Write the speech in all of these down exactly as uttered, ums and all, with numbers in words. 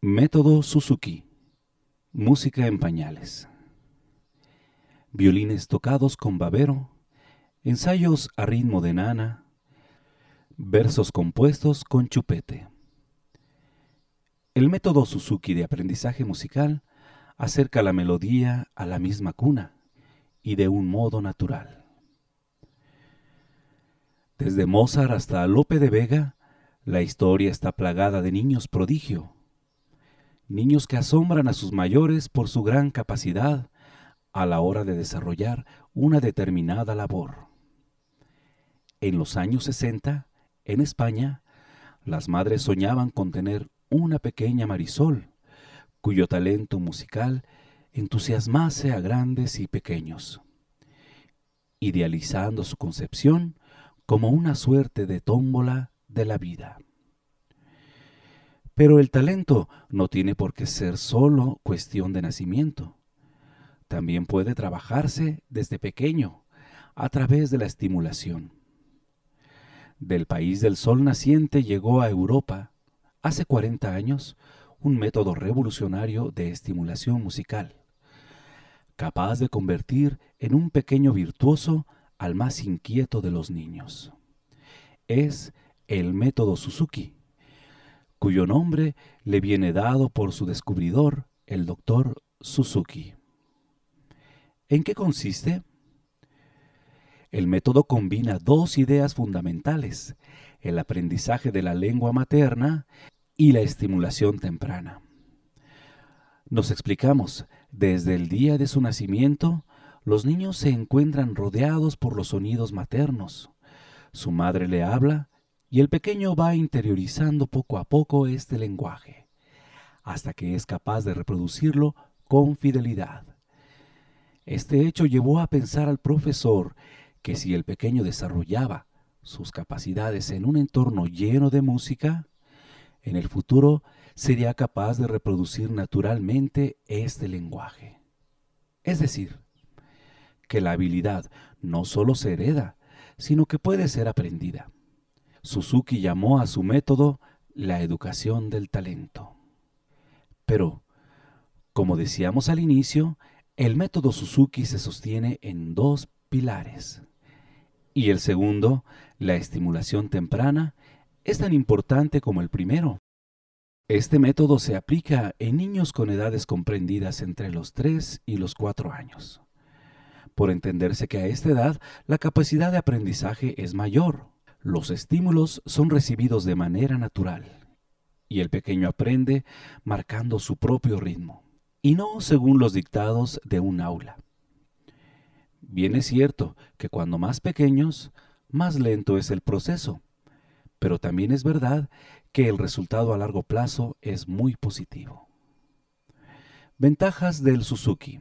Método Suzuki. Música en pañales. Violines tocados con babero, ensayos a ritmo de nana, versos compuestos con chupete. El método Suzuki de aprendizaje musical acerca la melodía a la misma cuna y de un modo natural. Desde Mozart hasta Lope de Vega, la historia está plagada de niños prodigio, niños que asombran a sus mayores por su gran capacidad a la hora de desarrollar una determinada labor. En los años sesenta, en España, las madres soñaban con tener una pequeña Marisol, cuyo talento musical entusiasmase a grandes y pequeños, idealizando su concepción como una suerte de tómbola de la vida. Pero el talento no tiene por qué ser solo cuestión de nacimiento. También puede trabajarse desde pequeño, a través de la estimulación. Del país del sol naciente llegó a Europa, hace cuarenta años, un método revolucionario de estimulación musical, capaz de convertir en un pequeño virtuoso al más inquieto de los niños. Es el método Suzuki, cuyo nombre le viene dado por su descubridor, el doctor Suzuki. ¿En qué consiste? El método combina dos ideas fundamentales: el aprendizaje de la lengua materna y la estimulación temprana. Nos explicamos, desde el día de su nacimiento, los niños se encuentran rodeados por los sonidos maternos. Su madre le habla y el pequeño va interiorizando poco a poco este lenguaje, hasta que es capaz de reproducirlo con fidelidad. Este hecho llevó a pensar al profesor que si el pequeño desarrollaba sus capacidades en un entorno lleno de música, en el futuro sería capaz de reproducir naturalmente este lenguaje. Es decir, que la habilidad no solo se hereda, sino que puede ser aprendida. Suzuki llamó a su método la educación del talento. Pero, como decíamos al inicio, el método Suzuki se sostiene en dos pilares. Y el segundo, la estimulación temprana, es tan importante como el primero. Este método se aplica en niños con edades comprendidas entre los tres y los cuatro años, por entenderse que a esta edad la capacidad de aprendizaje es mayor. Los estímulos son recibidos de manera natural y el pequeño aprende marcando su propio ritmo, y no según los dictados de un aula. Bien es cierto que cuando más pequeños, más lento es el proceso, pero también es verdad que el resultado a largo plazo es muy positivo. Ventajas del Suzuki.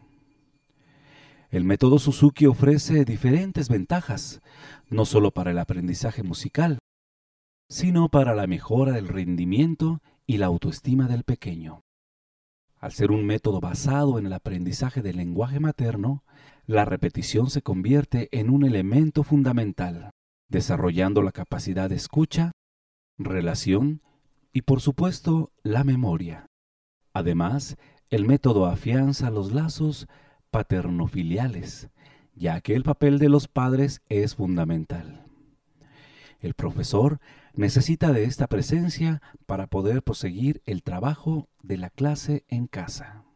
El método Suzuki ofrece diferentes ventajas, no solo para el aprendizaje musical, sino para la mejora del rendimiento y la autoestima del pequeño. Al ser un método basado en el aprendizaje del lenguaje materno, la repetición se convierte en un elemento fundamental, desarrollando la capacidad de escucha, relación y, por supuesto, la memoria. Además, el método afianza los lazos paternofiliales, ya que el papel de los padres es fundamental. El profesor necesita de esta presencia para poder proseguir el trabajo de la clase en casa.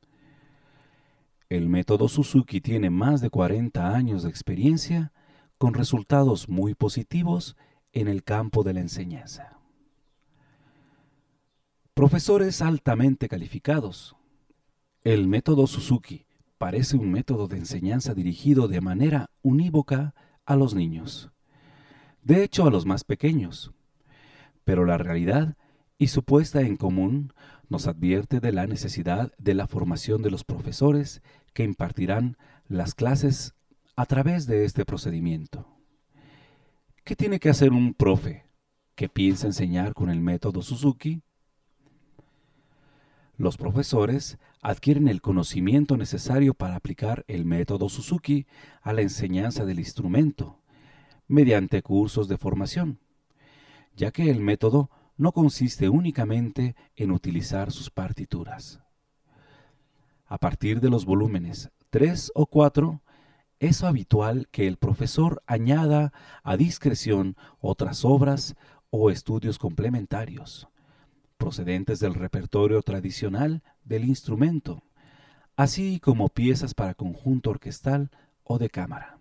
El método Suzuki tiene más de cuarenta años de experiencia, con resultados muy positivos en el campo de la enseñanza. Profesores altamente calificados. El método Suzuki parece un método de enseñanza dirigido de manera unívoca a los niños, de hecho a los más pequeños, pero la realidad y su puesta en común nos advierte de la necesidad de la formación de los profesores que impartirán las clases a través de este procedimiento. ¿Qué tiene que hacer un profe que piensa enseñar con el método Suzuki? Los profesores adquieren el conocimiento necesario para aplicar el método Suzuki a la enseñanza del instrumento, mediante cursos de formación, ya que el método no consiste únicamente en utilizar sus partituras. A partir de los volúmenes tres o cuatro, es habitual que el profesor añada a discreción otras obras o estudios complementarios, procedentes del repertorio tradicional del instrumento, así como piezas para conjunto orquestal o de cámara.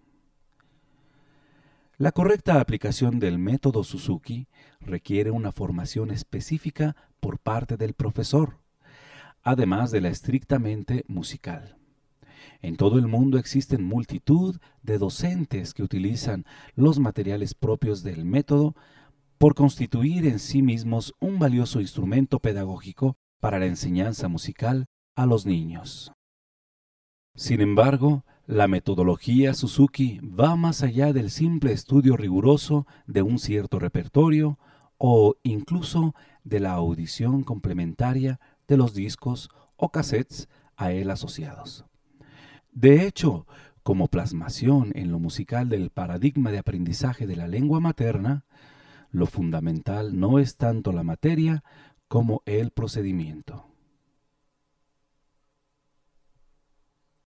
La correcta aplicación del método Suzuki requiere una formación específica por parte del profesor, además de la estrictamente musical. En todo el mundo existen multitud de docentes que utilizan los materiales propios del método por constituir en sí mismos un valioso instrumento pedagógico para la enseñanza musical a los niños. Sin embargo, la metodología Suzuki va más allá del simple estudio riguroso de un cierto repertorio o incluso de la audición complementaria de los discos o cassettes a él asociados. De hecho, como plasmación en lo musical del paradigma de aprendizaje de la lengua materna, lo fundamental no es tanto la materia como el procedimiento.